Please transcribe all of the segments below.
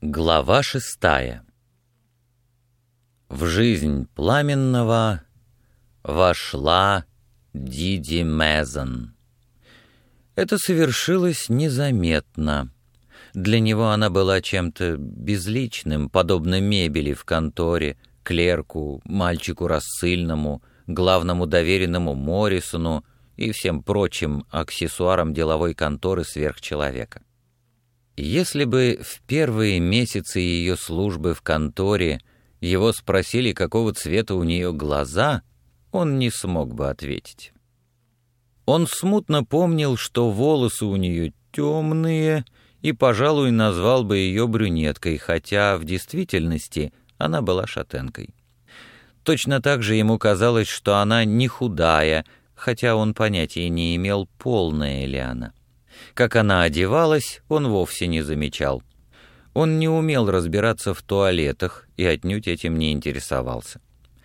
Глава 6. В жизнь Пламенного вошла Диди Мезон. Это совершилось незаметно. Для него она была чем-то безличным, подобно мебели в конторе, клерку, мальчику рассыльному, главному доверенному Моррисону и всем прочим аксессуарам деловой конторы сверхчеловека. Если бы в первые месяцы ее службы в конторе его спросили, какого цвета у нее глаза, он не смог бы ответить. Он смутно помнил, что волосы у нее темные, и, пожалуй, назвал бы ее брюнеткой, хотя в действительности она была шатенкой. Точно так же ему казалось, что она не худая, хотя он понятия не имел, полная ли она. Как она одевалась, он вовсе не замечал. Он не умел разбираться в туалетах и отнюдь этим не интересовался.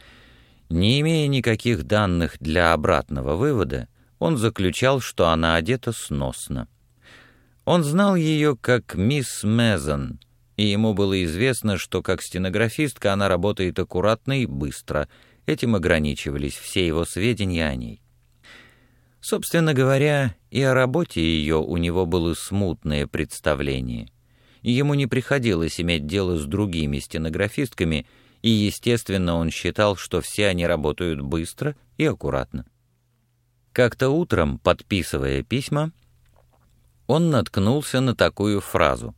Не имея никаких данных для обратного вывода, он заключал, что она одета сносно. Он знал ее как мисс Мезон, и ему было известно, что как стенографистка она работает аккуратно и быстро. Этим ограничивались все его сведения о ней. Собственно говоря, и о работе ее у него было смутное представление. Ему не приходилось иметь дело с другими стенографистками, и, естественно, он считал, что все они работают быстро и аккуратно. Как-то утром, подписывая письма, он наткнулся на такую фразу: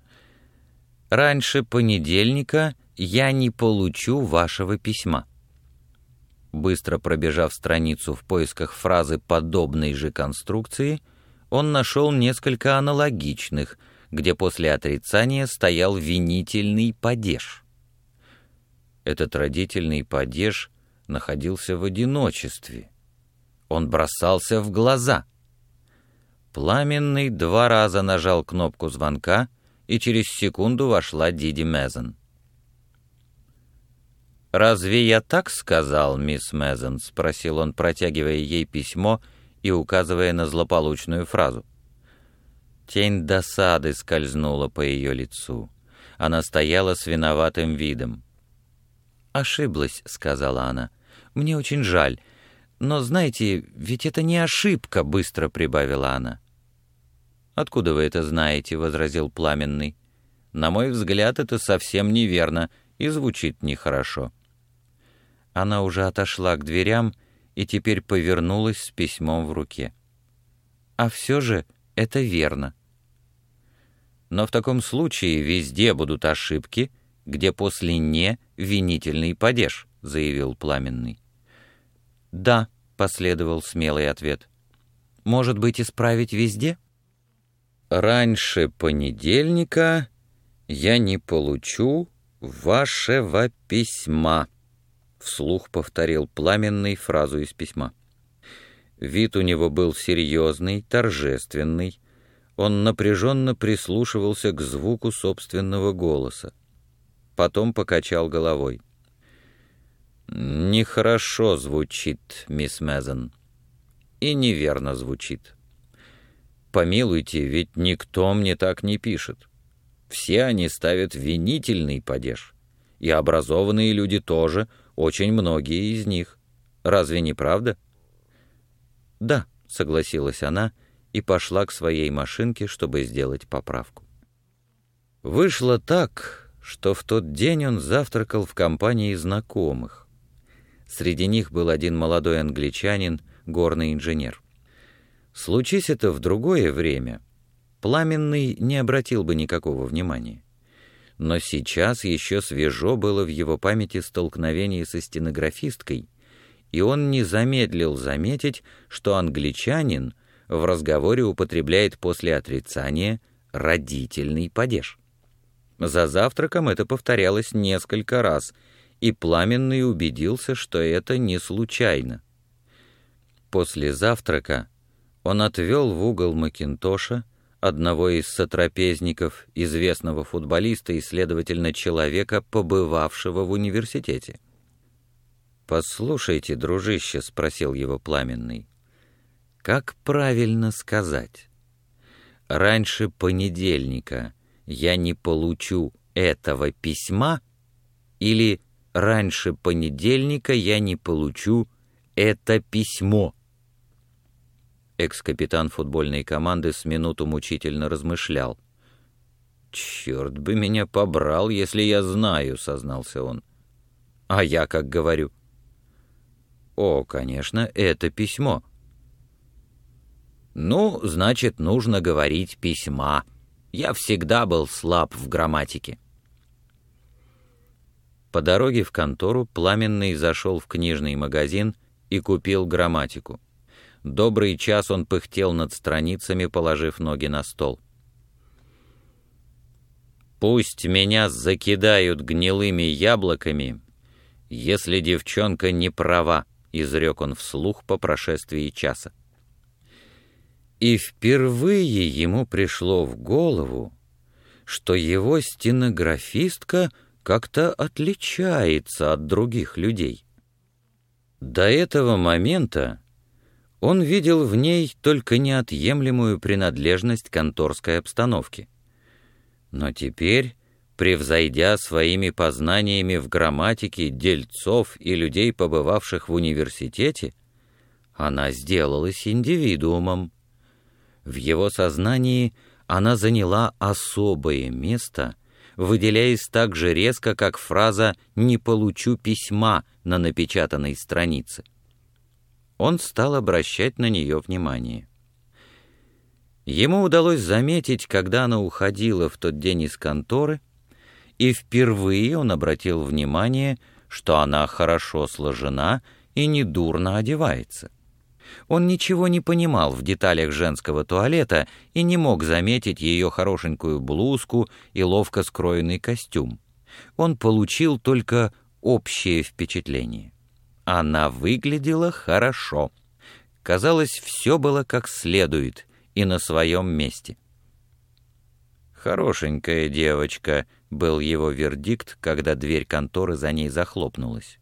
«Раньше понедельника я не получу вашего письма». Быстро пробежав страницу в поисках фразы подобной же конструкции, он нашел несколько аналогичных, где после отрицания стоял винительный падеж. Этот родительный падеж находился в одиночестве. Он бросался в глаза. Пламенный 2 раза нажал кнопку звонка, и через секунду вошла Диди Мезон. «Разве я так сказал, мисс Мезон?» — спросил он, протягивая ей письмо и указывая на злополучную фразу. Тень досады скользнула по ее лицу. Она стояла с виноватым видом. «Ошиблась», — сказала она. «Мне очень жаль. Но, знаете, ведь это не ошибка», — быстро прибавила она. «Откуда вы это знаете?» — возразил Пламенный. «На мой взгляд, это совсем неверно и звучит нехорошо». Она уже отошла к дверям и теперь повернулась с письмом в руке. «А все же это верно». «Но в таком случае везде будут ошибки, где после «не» винительный падеж», — заявил Пламенный. «Да», — последовал смелый ответ. «Может быть, исправить везде?» «Раньше понедельника я не получу вашего письма», — вслух повторил Пламенный фразу из письма. Вид у него был серьезный, торжественный. Он напряженно прислушивался к звуку собственного голоса. Потом покачал головой. «Нехорошо звучит, мисс Мезон. И неверно звучит. Помилуйте, ведь никто мне так не пишет. Все они ставят винительный падеж. И образованные люди тоже, очень многие из них. Разве не правда?» «Да», — согласилась она и пошла к своей машинке, чтобы сделать поправку. Вышло так, что в тот день он завтракал в компании знакомых. Среди них был один молодой англичанин, горный инженер. Случись это в другое время, Пламенный не обратил бы никакого внимания. Но сейчас еще свежо было в его памяти столкновение со стенографисткой, и он не замедлил заметить, что англичанин в разговоре употребляет после отрицания родительный падеж. За завтраком это повторялось несколько раз, и Пламенный убедился, что это не случайно. После завтрака он отвел в угол Макинтоша, одного из сотрапезников, известного футболиста и, следовательно, человека, побывавшего в университете. «Послушайте, дружище», — спросил его Пламенный, — «как правильно сказать? Раньше понедельника я не получу этого письма или раньше понедельника я не получу это письмо». Экс-капитан футбольной команды с минуту мучительно размышлял. «Черт бы меня побрал, если я знаю», — сознался он. «А я как говорю?» «О, конечно, это письмо». «Ну, значит, нужно говорить письма. Я всегда был слаб в грамматике». По дороге в контору Пламенный зашел в книжный магазин и купил грамматику. Добрый час он пыхтел над страницами, положив ноги на стол. «Пусть меня закидают гнилыми яблоками, если девчонка не права», — изрек он вслух по прошествии часа. И впервые ему пришло в голову, что его стенографистка как-то отличается от других людей. До этого момента он видел в ней только неотъемлемую принадлежность конторской обстановки. Но теперь, превзойдя своими познаниями в грамматике дельцов и людей, побывавших в университете, она сделалась индивидуумом. В его сознании она заняла особое место, выделяясь так же резко, как фраза «не получу письма» на напечатанной странице. Он стал обращать на нее внимание. Ему удалось заметить, когда она уходила в тот день из конторы, и впервые он обратил внимание, что она хорошо сложена и недурно одевается. Он ничего не понимал в деталях женского туалета и не мог заметить ее хорошенькую блузку и ловко скроенный костюм. Он получил только общее впечатление. Она выглядела хорошо. Казалось, все было как следует и на своем месте. «Хорошенькая девочка», — был его вердикт, когда дверь конторы за ней захлопнулась.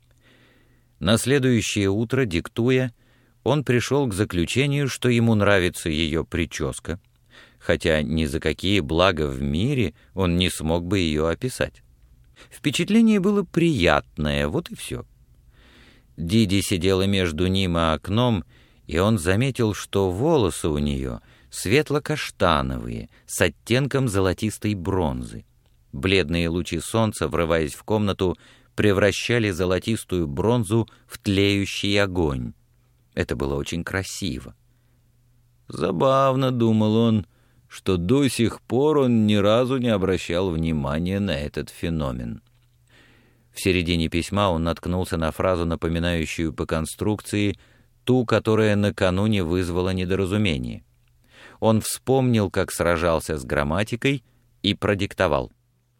На следующее утро, диктуя, он пришел к заключению, что ему нравится ее прическа, хотя ни за какие блага в мире он не смог бы ее описать. Впечатление было приятное, вот и все. Диди сидела между ним и окном, и он заметил, что волосы у нее светло-каштановые, с оттенком золотистой бронзы. Бледные лучи солнца, врываясь в комнату, превращали золотистую бронзу в тлеющий огонь. Это было очень красиво. Забавно, думал он, что до сих пор он ни разу не обращал внимания на этот феномен. В середине письма он наткнулся на фразу, напоминающую по конструкции ту, которая накануне вызвала недоразумение. Он вспомнил, как сражался с грамматикой, и продиктовал: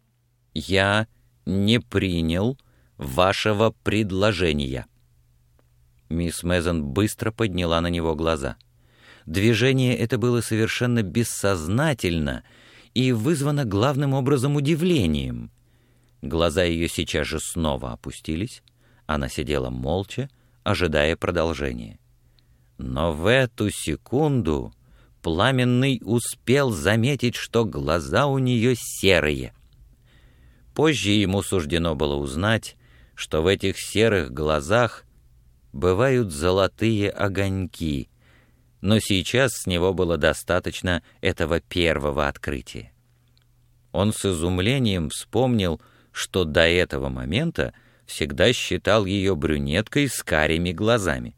«Я не принял вашего предложения». Мисс Мезон быстро подняла на него глаза. Движение это было совершенно бессознательно и вызвано главным образом удивлением. Глаза ее сейчас же снова опустились. Она сидела молча, ожидая продолжения. Но в эту секунду Пламенный успел заметить, что глаза у нее серые. Позже ему суждено было узнать, что в этих серых глазах бывают золотые огоньки, но сейчас с него было достаточно этого первого открытия. Он с изумлением вспомнил, что до этого момента всегда считал ее брюнеткой с карими глазами.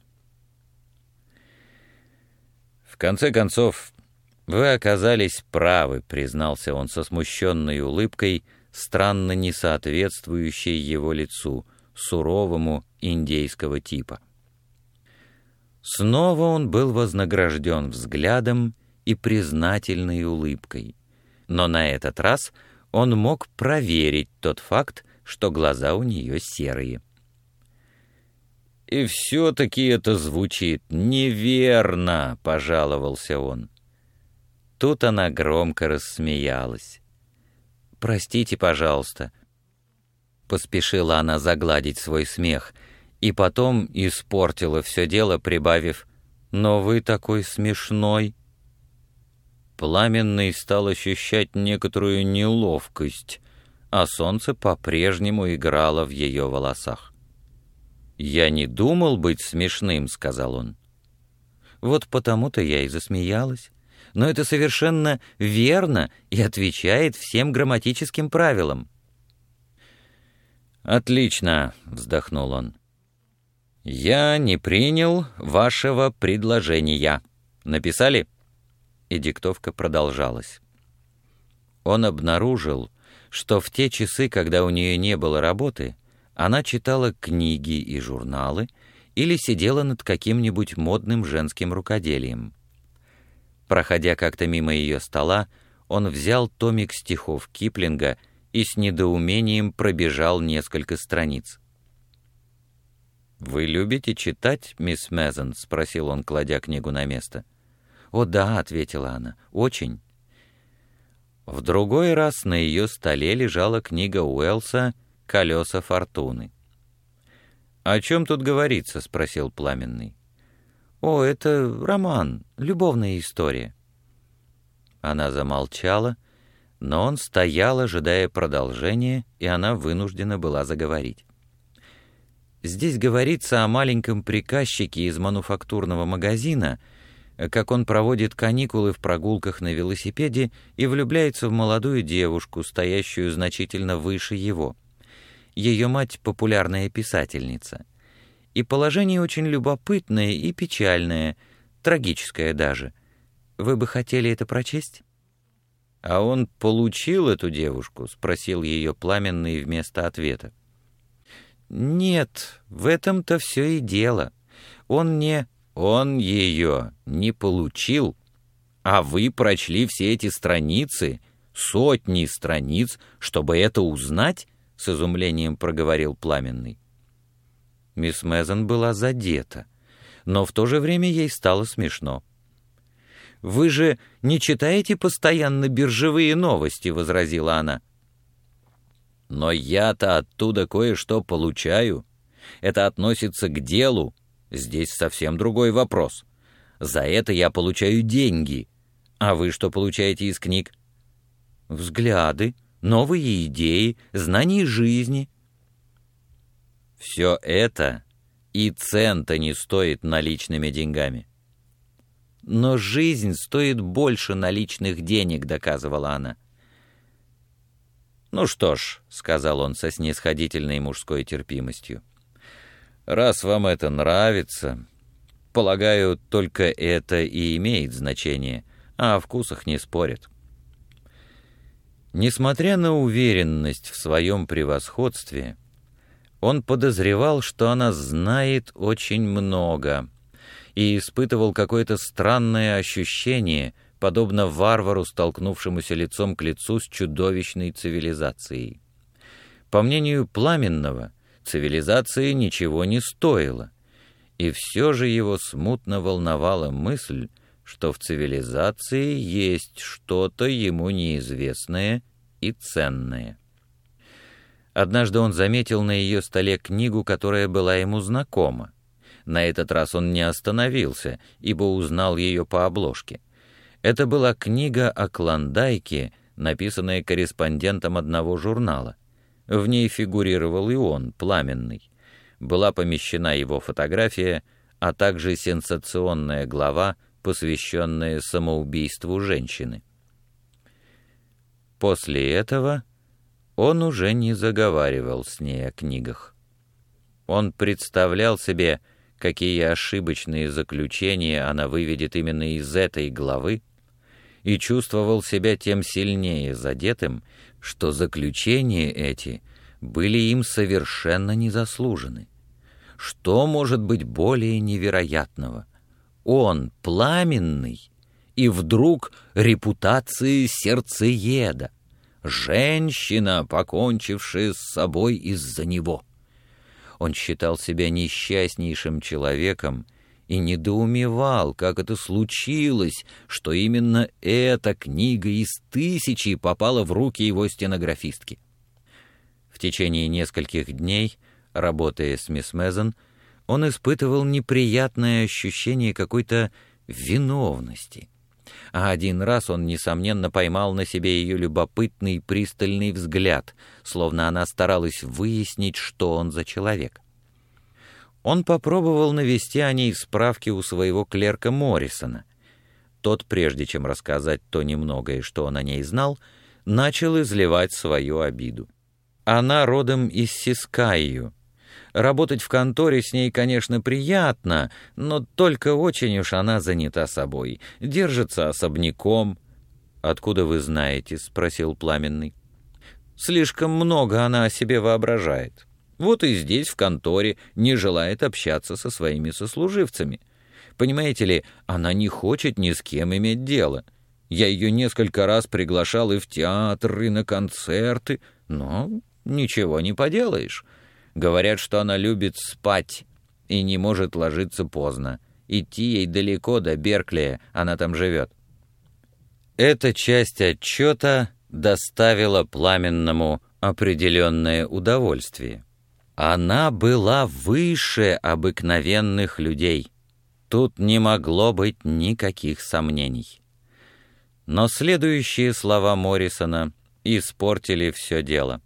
«В конце концов, вы оказались правы», — признался он со смущенной улыбкой, странно не соответствующей его лицу, суровому индейского типа. Снова он был вознагражден взглядом и признательной улыбкой, но на этот раз он мог проверить тот факт, что глаза у нее серые. «И все-таки это звучит неверно», — пожаловался он. Тут она громко рассмеялась. «Простите, пожалуйста», — поспешила она загладить свой смех, и потом испортила все дело, прибавив: «Но вы такой смешной». Пламенный стал ощущать некоторую неловкость, а солнце по-прежнему играло в ее волосах. «Я не думал быть смешным», — сказал он. «Вот потому-то я и засмеялась. Но это совершенно верно и отвечает всем грамматическим правилам». «Отлично», — вздохнул он. «Я не принял вашего предложения. Написали?» И диктовка продолжалась. Он обнаружил, что в те часы, когда у нее не было работы, она читала книги и журналы или сидела над каким-нибудь модным женским рукоделием. Проходя как-то мимо ее стола, он взял томик стихов Киплинга и с недоумением пробежал несколько страниц. «Вы любите читать, мисс Мезон?» — спросил он, кладя книгу на место. «О да», — ответила она, — «очень». В другой раз на ее столе лежала книга Уэллса «Колеса фортуны». «О чем тут говорится?» — спросил Пламенный. «О, это роман, любовная история». Она замолчала, но он стоял, ожидая продолжения, и она вынуждена была заговорить. Здесь говорится о маленьком приказчике из мануфактурного магазина, как он проводит каникулы в прогулках на велосипеде и влюбляется в молодую девушку, стоящую значительно выше его. Ее мать — популярная писательница. И положение очень любопытное и печальное, трагическое даже. Вы бы хотели это прочесть? «А он получил эту девушку?» — спросил ее Пламенный вместо ответа. «Нет, в этом-то все и дело. Он ее не получил, а вы прочли все эти страницы, сотни страниц, чтобы это узнать?» — с изумлением проговорил Пламенный. Мисс Мезон была задета, но в то же время ей стало смешно. «Вы же не читаете постоянно биржевые новости?» — возразила она. «Но я-то оттуда кое-что получаю. Это относится к делу. Здесь совсем другой вопрос. За это я получаю деньги. А вы что получаете из книг?» «Взгляды, новые идеи, знания жизни». «Все это и цента не стоит наличными деньгами». «Но жизнь стоит больше наличных денег», — доказывала она. «Ну что ж», — сказал он со снисходительной мужской терпимостью, «раз вам это нравится, полагаю, только это и имеет значение, а о вкусах не спорят». Несмотря на уверенность в своем превосходстве, он подозревал, что она знает очень много, и испытывал какое-то странное ощущение, подобно варвару, столкнувшемуся лицом к лицу с чудовищной цивилизацией. По мнению Пламенного, цивилизация ничего не стоила, и все же его смутно волновала мысль, что в цивилизации есть что-то ему неизвестное и ценное. Однажды он заметил на ее столе книгу, которая была ему знакома. На этот раз он не остановился, ибо узнал ее по обложке. Это была книга о Клондайке, написанная корреспондентом одного журнала. В ней фигурировал и он, Пламенный. Была помещена его фотография, а также сенсационная глава, посвященная самоубийству женщины. После этого он уже не заговаривал с ней о книгах. Он представлял себе, какие ошибочные заключения она выведет именно из этой главы, и чувствовал себя тем сильнее задетым, что заключения эти были им совершенно незаслужены. Что может быть более невероятного? Он Пламенный, и вдруг репутация сердцееда, женщина, покончившая с собой из-за него. Он считал себя несчастнейшим человеком и недоумевал, как это случилось, что именно эта книга из тысячи попала в руки его стенографистки. В течение нескольких дней, работая с мисс Мезон, он испытывал неприятное ощущение какой-то виновности. А один раз он, несомненно, поймал на себе ее любопытный пристальный взгляд, словно она старалась выяснить, что он за человек. Он попробовал навести о ней справки у своего клерка Моррисона. Тот, прежде чем рассказать то немногое, что он о ней знал, начал изливать свою обиду. Она родом из Сискайю. Работать в конторе с ней, конечно, приятно, но только очень уж она занята собой, держится особняком. «Откуда вы знаете?» — спросил Пламенный. «Слишком много она о себе воображает. Вот и здесь, в конторе, не желает общаться со своими сослуживцами. Понимаете ли, она не хочет ни с кем иметь дело. Я ее несколько раз приглашал и в театр, и на концерты, но ничего не поделаешь. Говорят, что она любит спать и не может ложиться поздно. Идти ей далеко до Берклия, она там живет». Эта часть отчета доставила Пламенному определенное удовольствие. Она была выше обыкновенных людей. Тут не могло быть никаких сомнений. Но следующие слова Моррисона испортили все дело.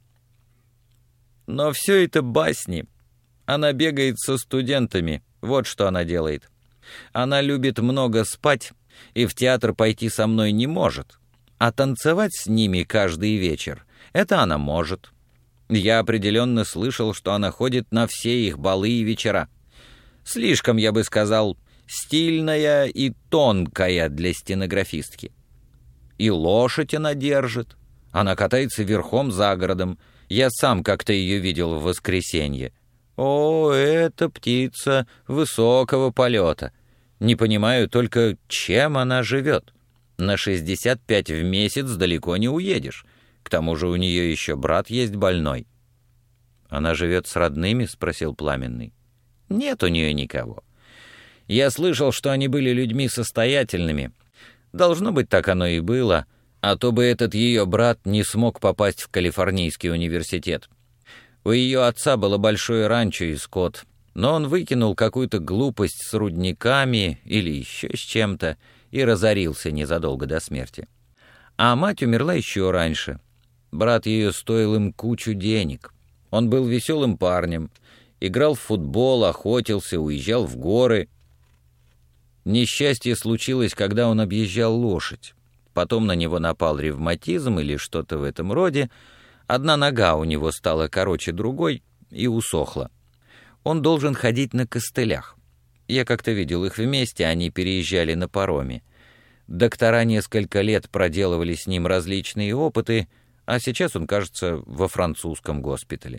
«Но все это басни. Она бегает со студентами, вот что она делает. Она любит много спать и в театр пойти со мной не может, а танцевать с ними каждый вечер — это она может. Я определенно слышал, что она ходит на все их балы и вечера. Слишком, я бы сказал, стильная и тонкая для стенографистки. И лошадь она держит. Она катается верхом за городом. Я сам как-то ее видел в воскресенье. О, эта птица высокого полета. Не понимаю только, чем она живет. На 65 в месяц далеко не уедешь. К тому же у нее еще брат есть больной». «Она живет с родными?» — спросил Пламенный. «Нет у нее никого. Я слышал, что они были людьми состоятельными. Должно быть, так оно и было, а то бы этот ее брат не смог попасть в Калифорнийский университет. У ее отца было большое ранчо и скот, но он выкинул какую-то глупость с рудниками или еще с чем-то и разорился незадолго до смерти. А мать умерла еще раньше. Брат ее стоил им кучу денег. Он был веселым парнем, играл в футбол, охотился, уезжал в горы. Несчастье случилось, когда он объезжал лошадь. Потом на него напал ревматизм или что-то в этом роде. Одна нога у него стала короче другой и усохла. Он должен ходить на костылях. Я как-то видел их вместе, они переезжали на пароме. Доктора несколько лет проделывали с ним различные опыты, а сейчас он, кажется, во французском госпитале.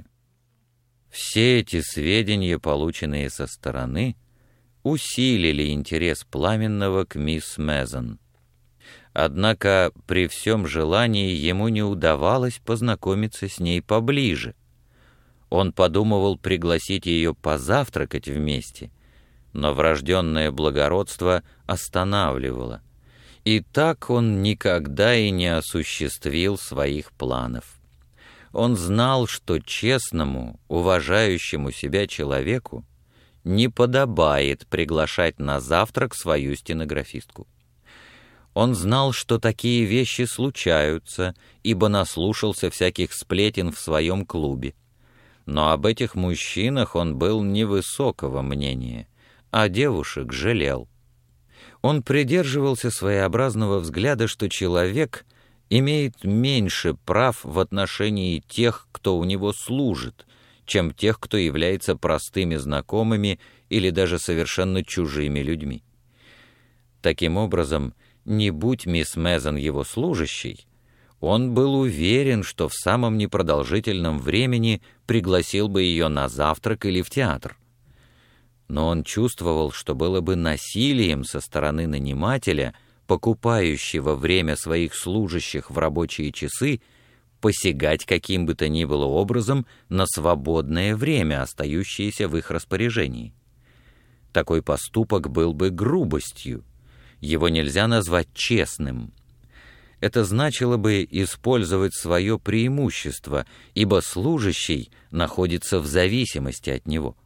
Все эти сведения, полученные со стороны, усилили интерес Пламенного к мисс Мезон. Однако при всем желании ему не удавалось познакомиться с ней поближе. Он подумывал пригласить ее позавтракать вместе, но врожденное благородство останавливало. И так он никогда и не осуществил своих планов. Он знал, что честному, уважающему себя человеку не подобает приглашать на завтрак свою стенографистку. Он знал, что такие вещи случаются, ибо наслушался всяких сплетен в своем клубе. Но об этих мужчинах он был невысокого мнения, а девушек жалел. Он придерживался своеобразного взгляда, что человек имеет меньше прав в отношении тех, кто у него служит, чем тех, кто является простыми знакомыми или даже совершенно чужими людьми. Таким образом, не будь мисс Мезон его служащей, он был уверен, что в самом непродолжительном времени пригласил бы ее на завтрак или в театр. Но он чувствовал, что было бы насилием со стороны нанимателя, покупающего время своих служащих в рабочие часы, посягать каким бы то ни было образом на свободное время, остающееся в их распоряжении. Такой поступок был бы грубостью. Его нельзя назвать честным. Это значило бы использовать свое преимущество, ибо служащий находится в зависимости от него.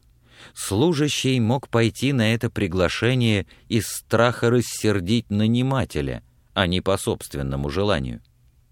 Служащий мог пойти на это приглашение из страха рассердить нанимателя, а не по собственному желанию.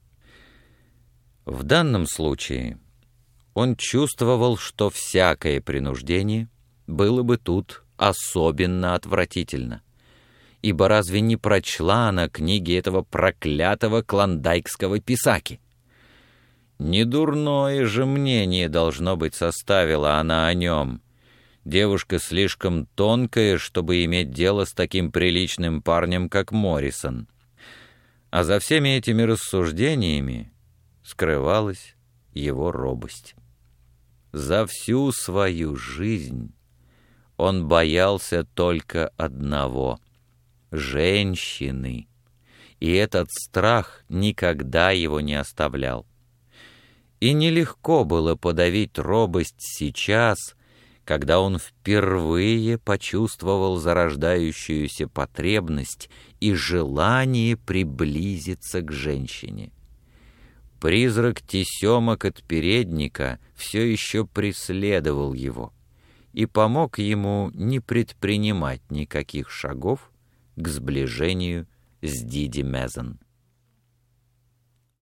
В данном случае он чувствовал, что всякое принуждение было бы тут особенно отвратительно, ибо разве не прочла она книги этого проклятого клондайкского писаки? Недурное же мнение, должно быть, составила она о нем. Девушка слишком тонкая, чтобы иметь дело с таким приличным парнем, как Моррисон. А за всеми этими рассуждениями скрывалась его робость. За всю свою жизнь он боялся только одного — женщины, и этот страх никогда его не оставлял. И нелегко было подавить робость сейчас, когда он впервые почувствовал зарождающуюся потребность и желание приблизиться к женщине. Призрак тесемок от передника все еще преследовал его и помог ему не предпринимать никаких шагов к сближению с Диди Мезон.